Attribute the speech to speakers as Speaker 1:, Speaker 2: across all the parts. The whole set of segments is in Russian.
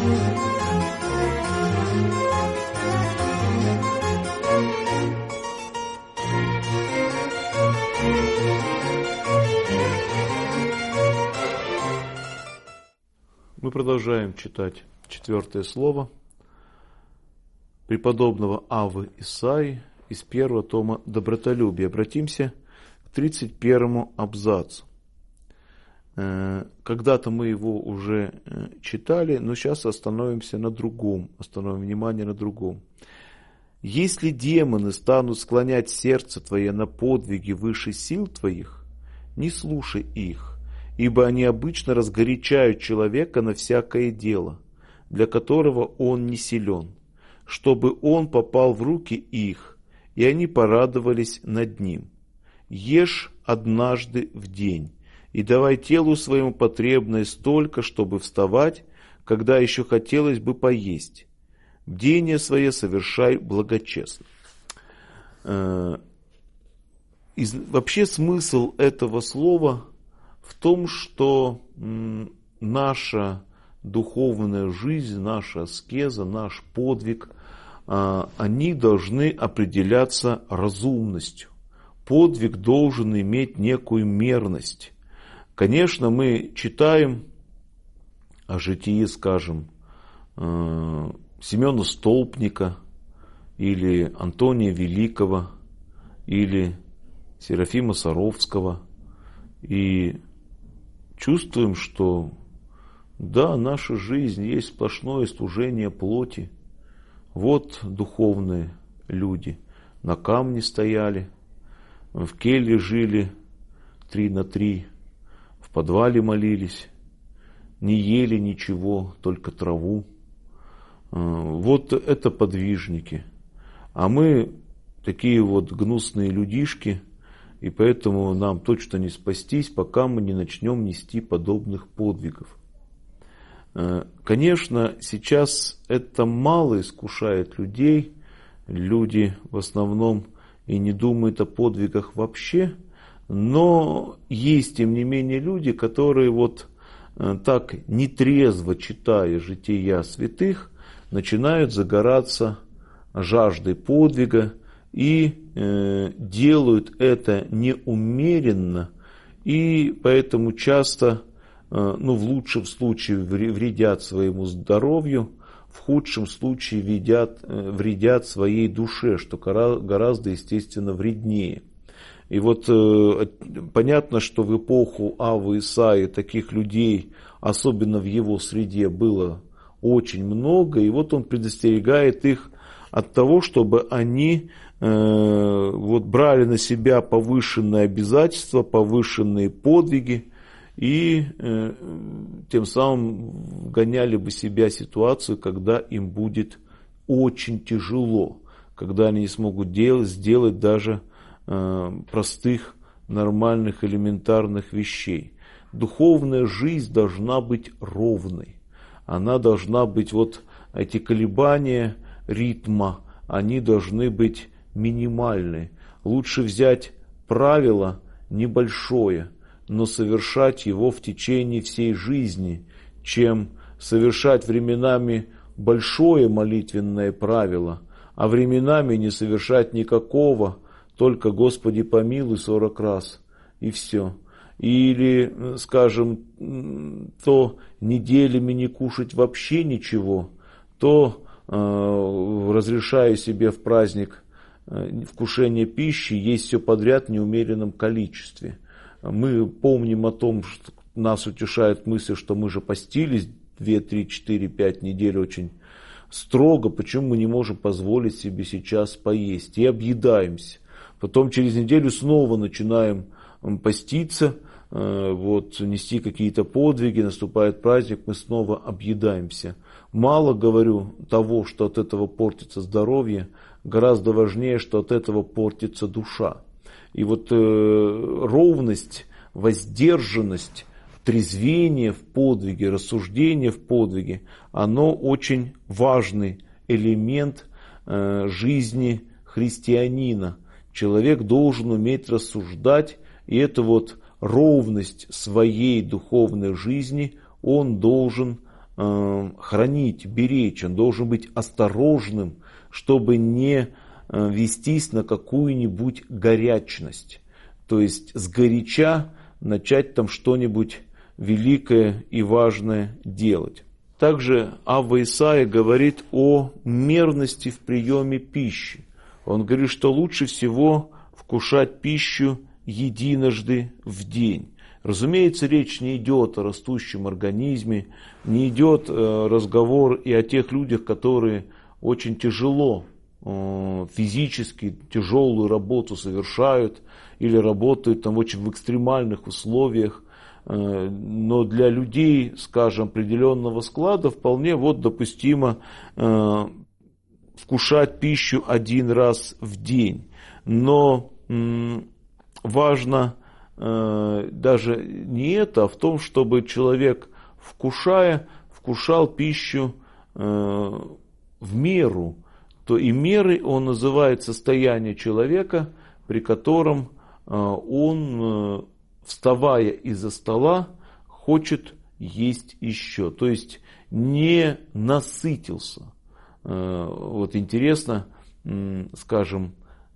Speaker 1: Мы продолжаем читать 4 слово преподобного Аввы Исаии из 1 тома «Добротолюбие». Обратимся к 31 абзацу. Когда-то мы его уже читали, но сейчас остановимся на другом, остановим внимание на другом. «Если демоны станут склонять сердце твое на подвиги выше сил твоих, не слушай их, ибо они обычно разгорячают человека на всякое дело, для которого он не силен, чтобы он попал в руки их, и они порадовались над ним. Ешь однажды в день, и давай телу своему потребное столько, чтобы вставать, когда еще хотелось бы поесть. Бдение свое совершай благочестно». Вообще смысл этого слова в том, что наша духовная жизнь, наша аскеза, наш подвиг, они должны определяться разумностью. Подвиг должен иметь некую мерность. Конечно, мы читаем о житии, скажем, Семена Столпника или Антония Великого или Серафима Саровского и чувствуем, что да, наша жизнь есть сплошное служение плоти. Вот духовные люди на камне стояли, в келье жили 3 на 3, в подвале молились, не ели ничего, только траву. Вот это подвижники. А мы такие вот гнусные людишки, и поэтому нам точно не спастись, пока мы не начнем нести подобных подвигов. Конечно, сейчас это мало искушает людей. Люди в основном и не думают о подвигах вообще. Но есть, тем не менее, люди, которые вот так нетрезво читая жития святых, начинают загораться жаждой подвига и делают это неумеренно, и поэтому часто, в лучшем случае вредят своему здоровью, в худшем случае вредят своей душе, что гораздо, естественно, вреднее. И вот понятно, что в эпоху Аввы Исаии таких людей, особенно в его среде, было очень много, и вот он предостерегает их от того, чтобы они брали на себя повышенные обязательства, повышенные подвиги, и тем самым вгоняли бы себя в ситуацию, когда им будет очень тяжело, когда они не смогут сделать даже простых, нормальных, элементарных вещей. Духовная жизнь должна быть ровной. Она должна быть, эти колебания ритма, они должны быть минимальные. Лучше взять правило небольшое, но совершать его в течение всей жизни, чем совершать временами большое молитвенное правило, а временами не совершать никакого, только «Господи помилуй» 40 раз, и все. Или, скажем, то неделями не кушать вообще ничего, то разрешаю себе в праздник вкушение пищи, есть все подряд в неумеренном количестве. Мы помним о том, что нас утешает мысль, что мы же постились 2, 3, 4, 5 недель очень строго, почему мы не можем позволить себе сейчас поесть, и объедаемся. Потом через неделю снова начинаем поститься, нести какие-то подвиги, наступает праздник, мы снова объедаемся. Мало, говорю, того, что от этого портится здоровье, гораздо важнее, что от этого портится душа. И ровность, воздержанность, трезвение в подвиге, рассуждение в подвиге, оно очень важный элемент жизни христианина. Человек должен уметь рассуждать, и эту ровность своей духовной жизни он должен хранить, беречь, он должен быть осторожным, чтобы не вестись на какую-нибудь горячность. То есть сгоряча начать там что-нибудь великое и важное делать. Также Авва Исаия говорит о мерности в приеме пищи. Он говорит, что лучше всего вкушать пищу единожды в день. Разумеется, речь не идет о растущем организме, не идет разговор и о тех людях, которые очень тяжело, физически тяжелую работу совершают или работают там очень в экстремальных условиях. Но для людей, скажем, определенного склада вполне допустимо вкушать пищу один раз в день. Но важно даже не это, а в том, чтобы человек, вкушал пищу в меру. То и мерой он называет состояние человека, при котором он, вставая из-за стола, хочет есть еще. То есть не насытился. Интересно, скажем,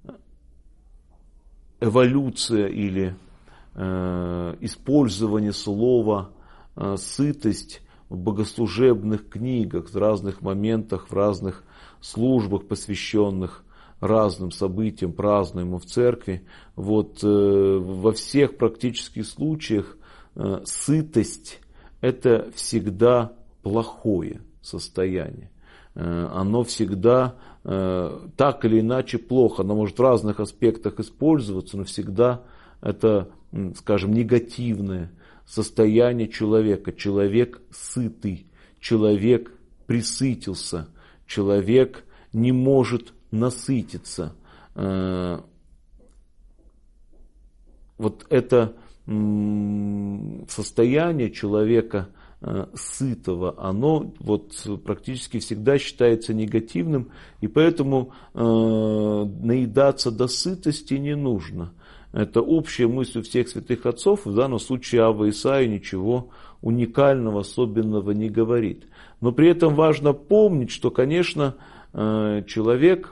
Speaker 1: эволюция или использование слова сытость в богослужебных книгах, в разных моментах, в разных службах, посвященных разным событиям, празднуемым в церкви. Во всех практических случаях сытость – это всегда плохое состояние. Оно всегда так или иначе плохо. Оно может в разных аспектах использоваться, но всегда это, скажем, негативное состояние человека. Человек сытый, человек пресытился, человек не может насытиться. Это состояние человека сытого, оно практически всегда считается негативным, и поэтому наедаться до сытости не нужно. Это общая мысль всех святых отцов, в данном случае Авва Исаия ничего уникального, особенного не говорит. Но при этом важно помнить, что, конечно, человек,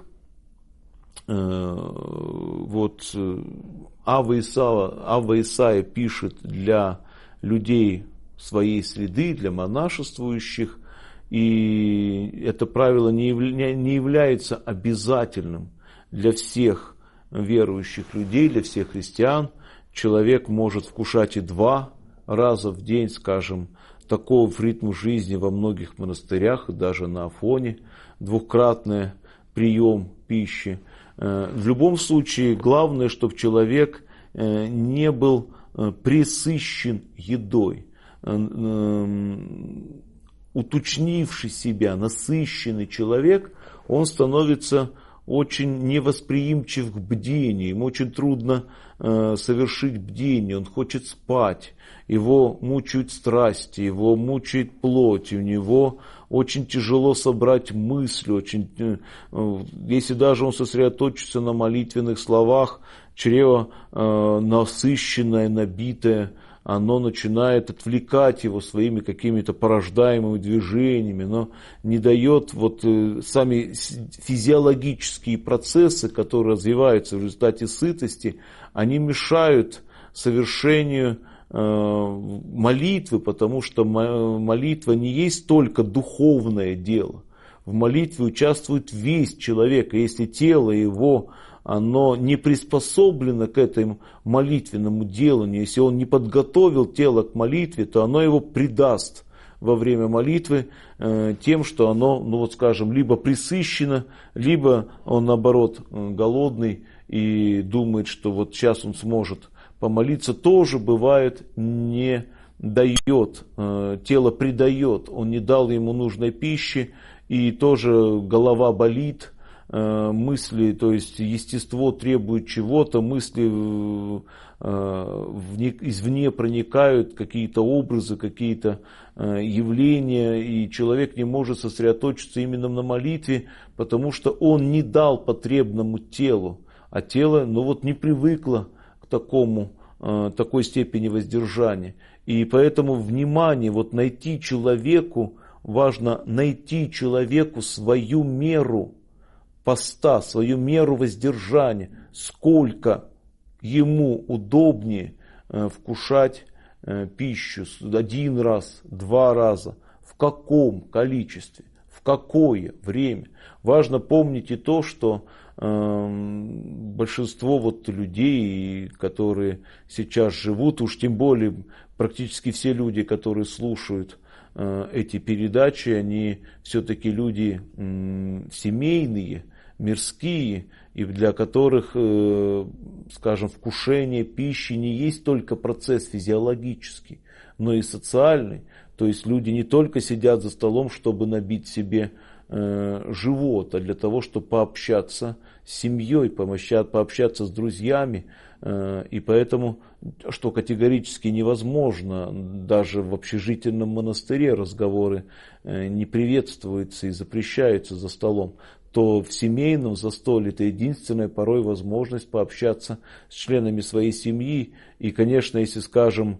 Speaker 1: Авва Исаия пишет для людей своей среды, для монашествующих, и это правило не является обязательным для всех верующих людей, для всех христиан. Человек может вкушать и 2 раза в день, скажем, таков ритм жизни во многих монастырях, даже на Афоне, 2-кратный прием пищи. В любом случае, главное, чтобы человек не был пресыщен едой. Уточнивший себя, насыщенный человек, он становится очень невосприимчив к бдению, ему очень трудно совершить бдение, он хочет спать, его мучают страсти, его мучает плоть, у него очень тяжело собрать мысли, если даже он сосредоточится на молитвенных словах, чрево насыщенное, набитое, оно начинает отвлекать его своими какими-то порождаемыми движениями, но не дает сами физиологические процессы, которые развиваются в результате сытости, они мешают совершению молитвы, потому что молитва не есть только духовное дело. В молитве участвует весь человек, и если тело его оно не приспособлено к этому молитвенному деланию, если он не подготовил тело к молитве, то оно его предаст во время молитвы тем, что оно, либо пресыщено, либо он, наоборот, голодный и думает, что сейчас он сможет помолиться. Тоже бывает, не дает, тело предает, он не дал ему нужной пищи, и тоже голова болит, мысли, то есть естество требует чего-то, мысли извне проникают, какие-то образы, какие-то явления, и человек не может сосредоточиться именно на молитве, потому что он не дал потребному телу, а тело не привыкло к такой степени воздержания. И поэтому внимание найти человеку важно найти человеку свою меру поста, свою меру воздержания, сколько ему удобнее вкушать пищу, 1 раз, 2 раза, в каком количестве, в какое время. Важно помнить и то, что большинство людей, которые сейчас живут, уж тем более практически все люди, которые слушают эти передачи, они все-таки люди семейные, мирские, и для которых, скажем, вкушение пищи не есть только процесс физиологический, но и социальный. То есть люди не только сидят за столом, чтобы набить себе живот, а для того, чтобы пообщаться с семьей, пообщаться с друзьями. И поэтому, что категорически невозможно, даже в общежительном монастыре разговоры не приветствуются и запрещаются за столом, то в семейном застолье это единственная порой возможность пообщаться с членами своей семьи. И, конечно, если, скажем,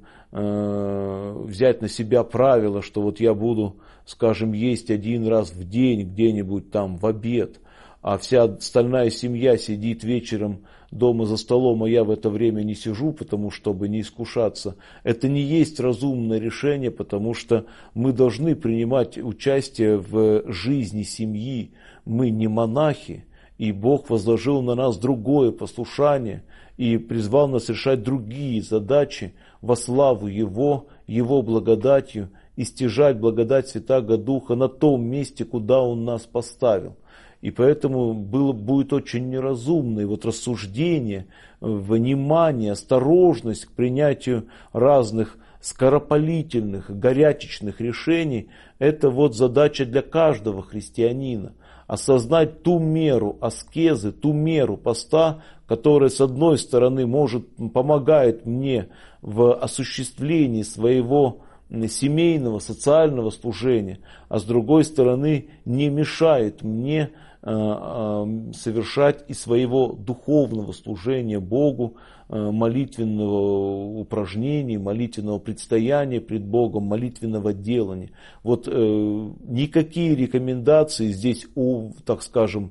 Speaker 1: взять на себя правило, что вот я буду, скажем, есть 1 раз в день где-нибудь там в обед, а вся остальная семья сидит вечером дома за столом, а я в это время не сижу, потому чтобы не искушаться. Это не есть разумное решение, потому что мы должны принимать участие в жизни семьи. Мы не монахи, и Бог возложил на нас другое послушание и призвал нас решать другие задачи во славу Его, Его благодатью, и стяжать благодать Святаго Духа на том месте, куда Он нас поставил. И поэтому будет очень неразумно и вот рассуждение, внимание, осторожность к принятию разных скоропалительных, горячечных решений. Это вот задача для каждого христианина. Осознать ту меру аскезы, ту меру поста, которая с одной стороны помогает мне в осуществлении своего семейного, социального служения, а с другой стороны не мешает мне совершать и своего духовного служения Богу, молитвенного упражнения, молитвенного предстояния пред Богом, молитвенного делания. Вот никакие рекомендации здесь, так скажем,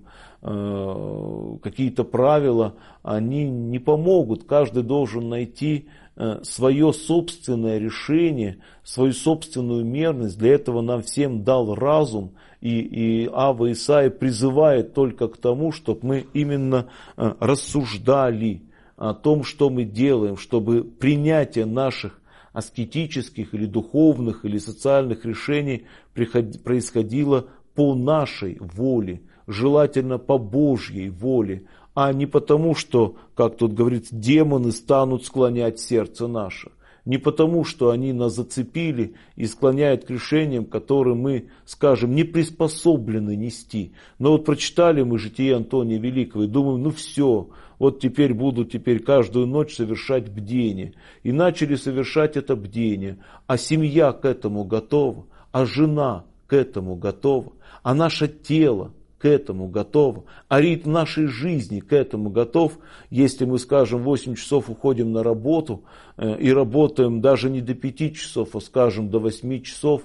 Speaker 1: какие-то правила, они не помогут. Каждый должен найти свое собственное решение, свою собственную мерность. Для этого нам всем дал разум. И Ава Исаия призывает только к тому, чтобы мы именно рассуждали о том, что мы делаем, чтобы принятие наших аскетических или духовных или социальных решений происходило по нашей воле, желательно по Божьей воле, а не потому, что, как тут говорится, демоны станут склонять сердце наше. Не потому, что они нас зацепили и склоняют к решениям, которые мы, скажем, не приспособлены нести. Но вот прочитали мы житие Антония Великого и думаем, все, вот теперь буду каждую ночь совершать бдение. И начали совершать это бдение. А семья к этому готова, а жена к этому готова, а наше тело к этому готово, а ритм нашей жизни к этому готов. Если мы, скажем, 8 часов уходим на работу и работаем даже не до 5 часов, а, скажем, до 8 часов,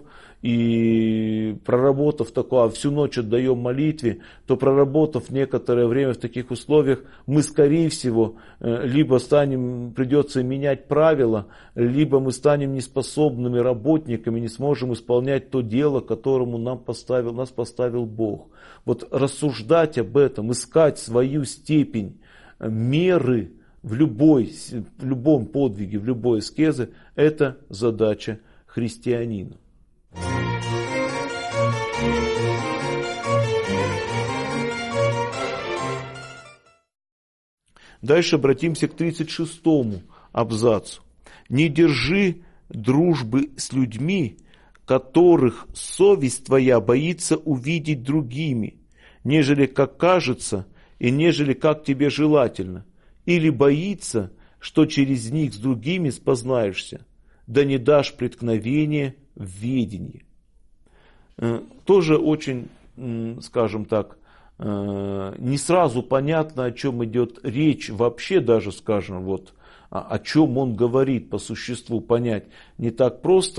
Speaker 1: и проработав такое, всю ночь отдаем молитве, то проработав некоторое время в таких условиях, мы, скорее всего, либо придется менять правила, либо мы станем неспособными работниками, не сможем исполнять то дело, которому нас поставил Бог. Вот рассуждать об этом, искать свою степень меры в любом подвиге, в любой аскезе, это задача христианина. Дальше обратимся к 36-му абзацу. «Не держи дружбы с людьми, которых совесть твоя боится увидеть другими, нежели как кажется и нежели как тебе желательно, или боится, что через них с другими спознаешься, да не дашь преткновения в ведении». Тоже очень, скажем так, не сразу понятно, о чем идет речь вообще, даже, скажем, вот о чем он говорит по существу, понять не так просто.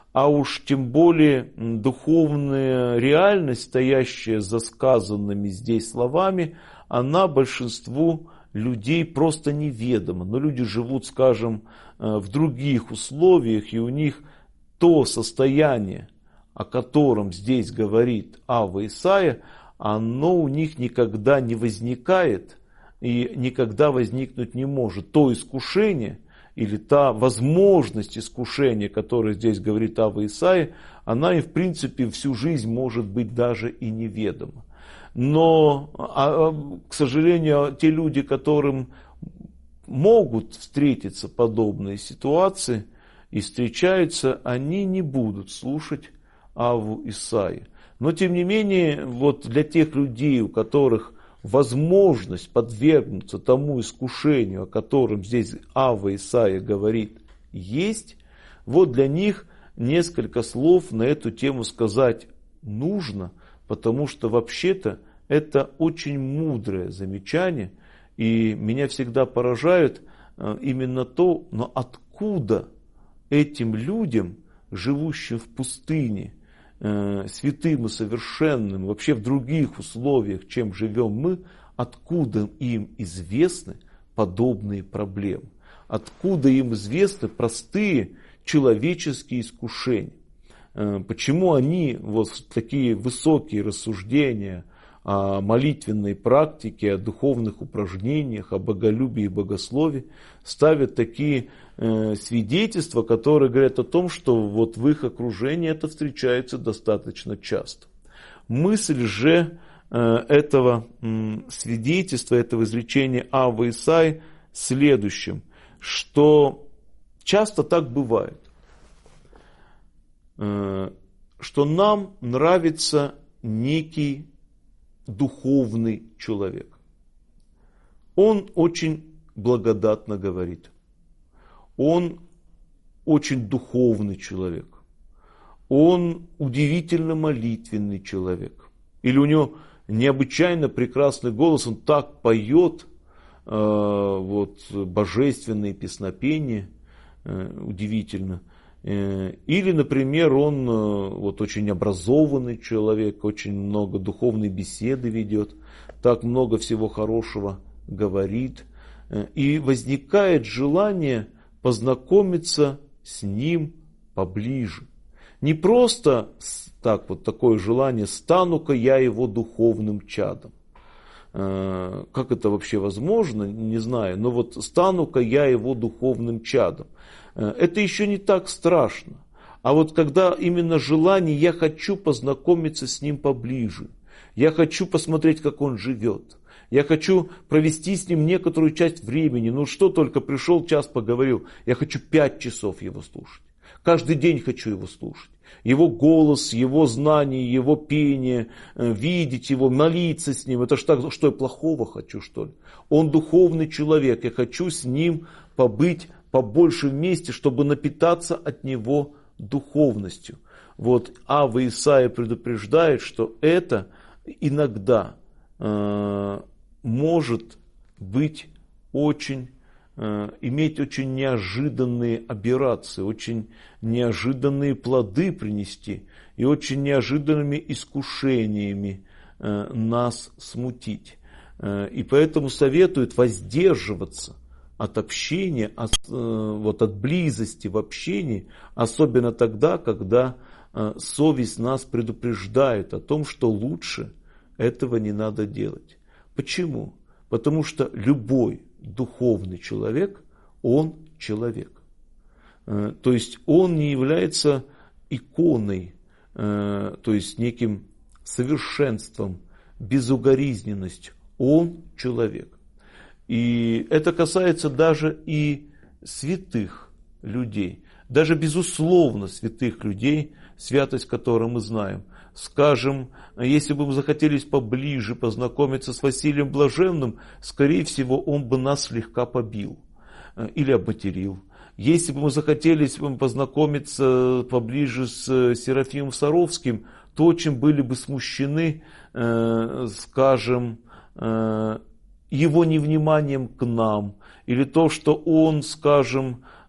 Speaker 1: а уж тем более духовная реальность, стоящая за сказанными здесь словами, она большинству людей просто неведома. Но люди живут, скажем, в других условиях, и у них то состояние, о котором здесь говорит Ава Исайя, оно у них никогда не возникает и никогда возникнуть не может. То искушение или та возможность искушения, которая здесь говорит Ава Исайя, она им в принципе всю жизнь может быть даже и неведома. Но, к сожалению, те люди, которым могут встретиться подобные ситуации и встречаются, они не будут слушать Аву Исаию. Но тем не менее, вот для тех людей, у которых возможность подвергнуться тому искушению, о котором здесь Ава Исаия говорит, есть, вот для них несколько слов на эту тему сказать нужно, потому что вообще-то это очень мудрое замечание, и меня всегда поражает именно то, но откуда этим людям, живущим в пустыне, святым и совершенным, вообще в других условиях, чем живем мы, откуда им известны подобные проблемы? Откуда им известны простые человеческие искушения? Почему они вот такие высокие рассуждения о молитвенной практике, о духовных упражнениях, о боголюбии и богословии ставят такие свидетельства, которые говорят о том, что вот в их окружении это встречается достаточно часто. Мысль же этого свидетельства, этого изречения Авы Исаии следующим, что часто так бывает, что нам нравится некий духовный человек. Он очень благодатно говорит. Он очень духовный человек. Он удивительно молитвенный человек. Или у него необычайно прекрасный голос, он так поет божественные песнопения, удивительно. Или, например, он очень образованный человек, очень много духовной беседы ведет, так много всего хорошего говорит. И возникает желание познакомиться с ним поближе. Не просто такое желание, стану-ка я его духовным чадом. Как это вообще возможно, не знаю, но вот стану-ка я его духовным чадом. Это еще не так страшно. А вот когда именно желание, я хочу познакомиться с ним поближе, я хочу посмотреть, как он живет, я хочу провести с ним некоторую часть времени, что только пришел, час поговорил, я хочу 5 часов его слушать. Каждый день хочу его слушать. Его голос, его знания, его пение, видеть его, молиться с ним. Это ж так, что я плохого хочу, что ли? Он духовный человек, я хочу с ним побыть побольше вместе, чтобы напитаться от него духовностью. Вот Ава Исаия предупреждает, что это иногда может быть иметь очень неожиданные аберрации, очень неожиданные плоды принести и очень неожиданными искушениями нас смутить. И поэтому советует воздерживаться от общения, от близости в общении, особенно тогда, когда совесть нас предупреждает о том, что лучше этого не надо делать. Почему? Потому что любой духовный человек, он человек. То есть он не является иконой, то есть неким совершенством, безукоризненностью. Он человек. И это касается даже и святых людей. Даже безусловно святых людей, святость которой мы знаем. Скажем, если бы мы захотели поближе познакомиться с Василием Блаженным, скорее всего, он бы нас слегка побил или обматерил. Если бы мы захотели познакомиться поближе с Серафимом Саровским, то очень были бы смущены, скажем, его невниманием к нам, или то, что он, скажем,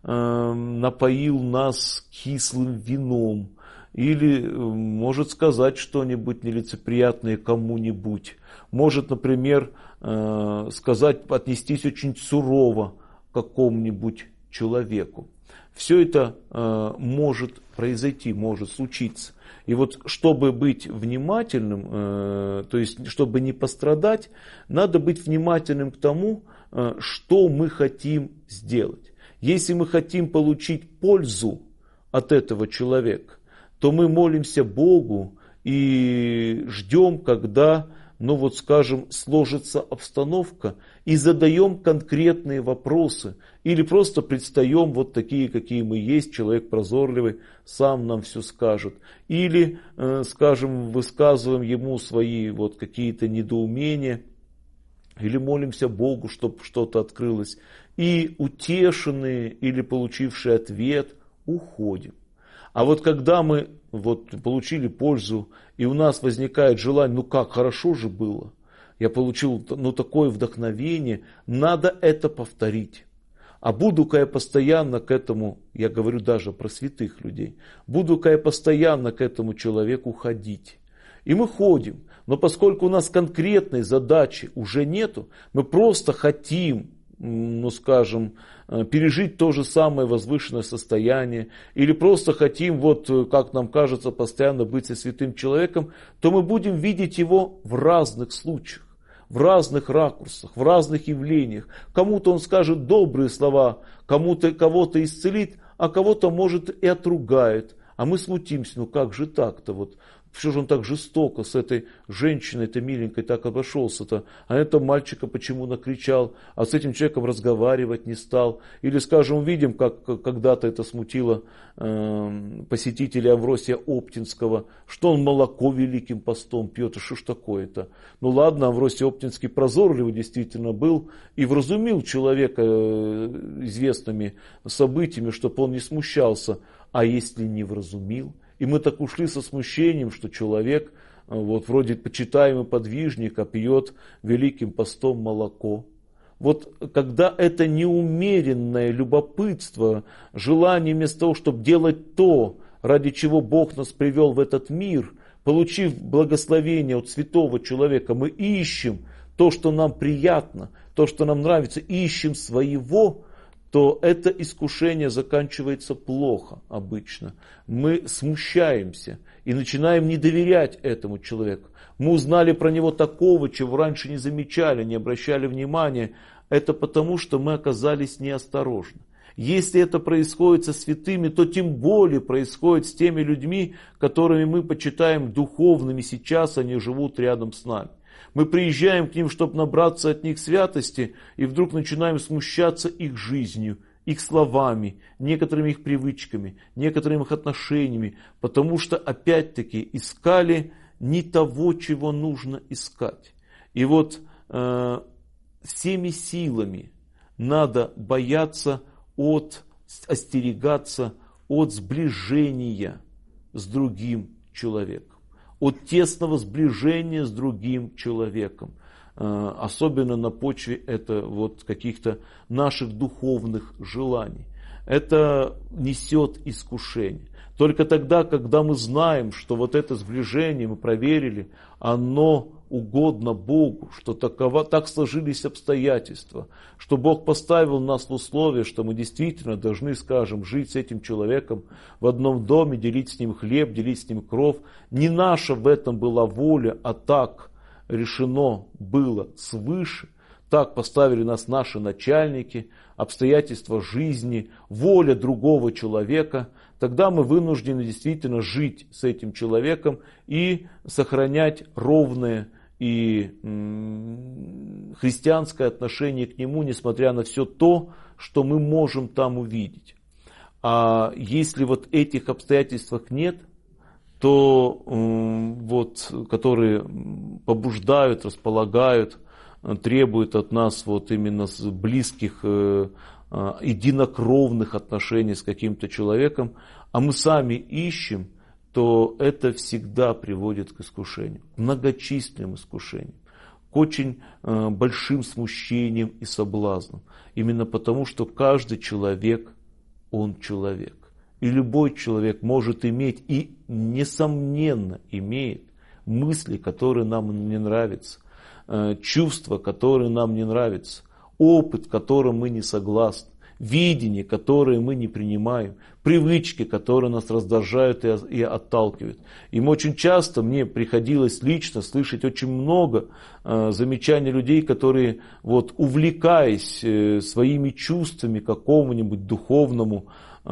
Speaker 1: напоил нас кислым вином, или может сказать что-нибудь нелицеприятное кому-нибудь, может, например, сказать, отнестись очень сурово к какому-нибудь человеку. Все это может произойти, может случиться. И вот чтобы быть внимательным, то есть чтобы не пострадать, надо быть внимательным к тому, что мы хотим сделать. Если мы хотим получить пользу от этого человека, то мы молимся Богу и ждем, когда, скажем, сложится обстановка, и задаем конкретные вопросы, или просто предстаем вот такие, какие мы есть, человек прозорливый, сам нам все скажет, или, скажем, высказываем ему свои вот какие-то недоумения, или молимся Богу, чтобы что-то открылось, и утешенные или получившие ответ уходим. А вот когда мы получили пользу, и у нас возникает желание, хорошо же было, я получил такое вдохновение, надо это повторить. А буду-ка я постоянно к этому, я говорю даже про святых людей, буду-ка я постоянно к этому человеку ходить. И мы ходим, но поскольку у нас конкретной задачи уже нету, мы просто хотим, пережить то же самое возвышенное состояние, или просто хотим, как нам кажется, постоянно быть со святым человеком, то мы будем видеть его в разных случаях, в разных ракурсах, в разных явлениях. Кому-то он скажет добрые слова, кого-то исцелит, а кого-то, может, и отругает. А мы смутимся, как же так-то? Что же он так жестоко с этой женщиной, этой миленькой, так обошелся-то? А этого мальчика почему накричал? А с этим человеком разговаривать не стал? Или, скажем, увидим, как когда-то это смутило посетителя Амвросия Оптинского, что он молоко великим постом пьет, и что ж такое-то? Ладно, Амвросий Оптинский прозорливый действительно был и вразумил человека известными событиями, чтобы он не смущался. А если не вразумил? И мы так ушли со смущением, что человек, вроде почитаемый подвижник, а пьет великим постом молоко. Когда это неумеренное любопытство, желание вместо того, чтобы делать то, ради чего Бог нас привел в этот мир, получив благословение от святого человека, мы ищем то, что нам приятно, то, что нам нравится, ищем своего, то это искушение заканчивается плохо обычно. Мы смущаемся и начинаем не доверять этому человеку. Мы узнали про него такого, чего раньше не замечали, не обращали внимания. Это потому, что мы оказались неосторожны. Если это происходит со святыми, то тем более происходит с теми людьми, которыми мы почитаем духовными сейчас, они живут рядом с нами. Мы приезжаем к ним, чтобы набраться от них святости, и вдруг начинаем смущаться их жизнью, их словами, некоторыми их привычками, некоторыми их отношениями, потому что опять-таки искали не того, чего нужно искать. И всеми силами надо бояться остерегаться от сближения с другим человеком. От тесного сближения с другим человеком. Особенно на почве каких-то наших духовных желаний. Это несет искушение. Только тогда, когда мы знаем, что это сближение, мы проверили, оно угодно Богу, что так сложились обстоятельства, что Бог поставил нас в условия, что мы действительно должны, жить с этим человеком в одном доме, делить с ним хлеб, делить с ним кров. Не наша в этом была воля, а так решено было свыше. Так поставили нас наши начальники, обстоятельства жизни, воля другого человека. Тогда мы вынуждены действительно жить с этим человеком и сохранять ровное и христианское отношение к нему, несмотря на все то, что мы можем там увидеть. А если этих обстоятельств нет, то которые побуждают, располагают, требуют от нас именно близких, единокровных отношений с каким-то человеком, а мы сами ищем, то это всегда приводит к искушению, многочисленным искушениям, к очень большим смущениям и соблазнам. Именно потому, что каждый человек он человек. И любой человек может иметь и, несомненно, имеет мысли, которые нам не нравятся, чувства, которые нам не нравятся, опыт, которым мы не согласны, видение, которое мы не принимаем, привычки, которые нас раздражают и отталкивают. И очень часто мне приходилось лично слышать очень много замечаний людей, которые, вот, увлекаясь своими чувствами к какому-нибудь духовному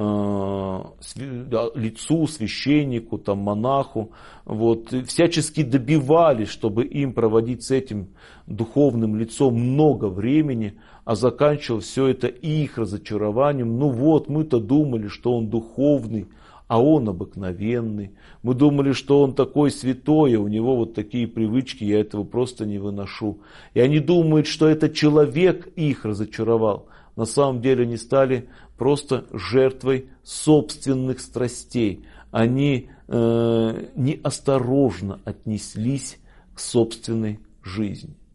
Speaker 1: лицу, священнику, там, монаху, вот, всячески добивались, чтобы им проводить с этим духовным лицом много времени, а заканчивал все это их разочарованием. Ну вот, мы-то думали, что он духовный, а он обыкновенный. Мы думали, что он такой святой, а у него вот такие привычки, я этого просто не выношу. И они думают, что это человек их разочаровал. На самом деле они стали просто жертвой собственных страстей. Они неосторожно отнеслись к собственной жизни.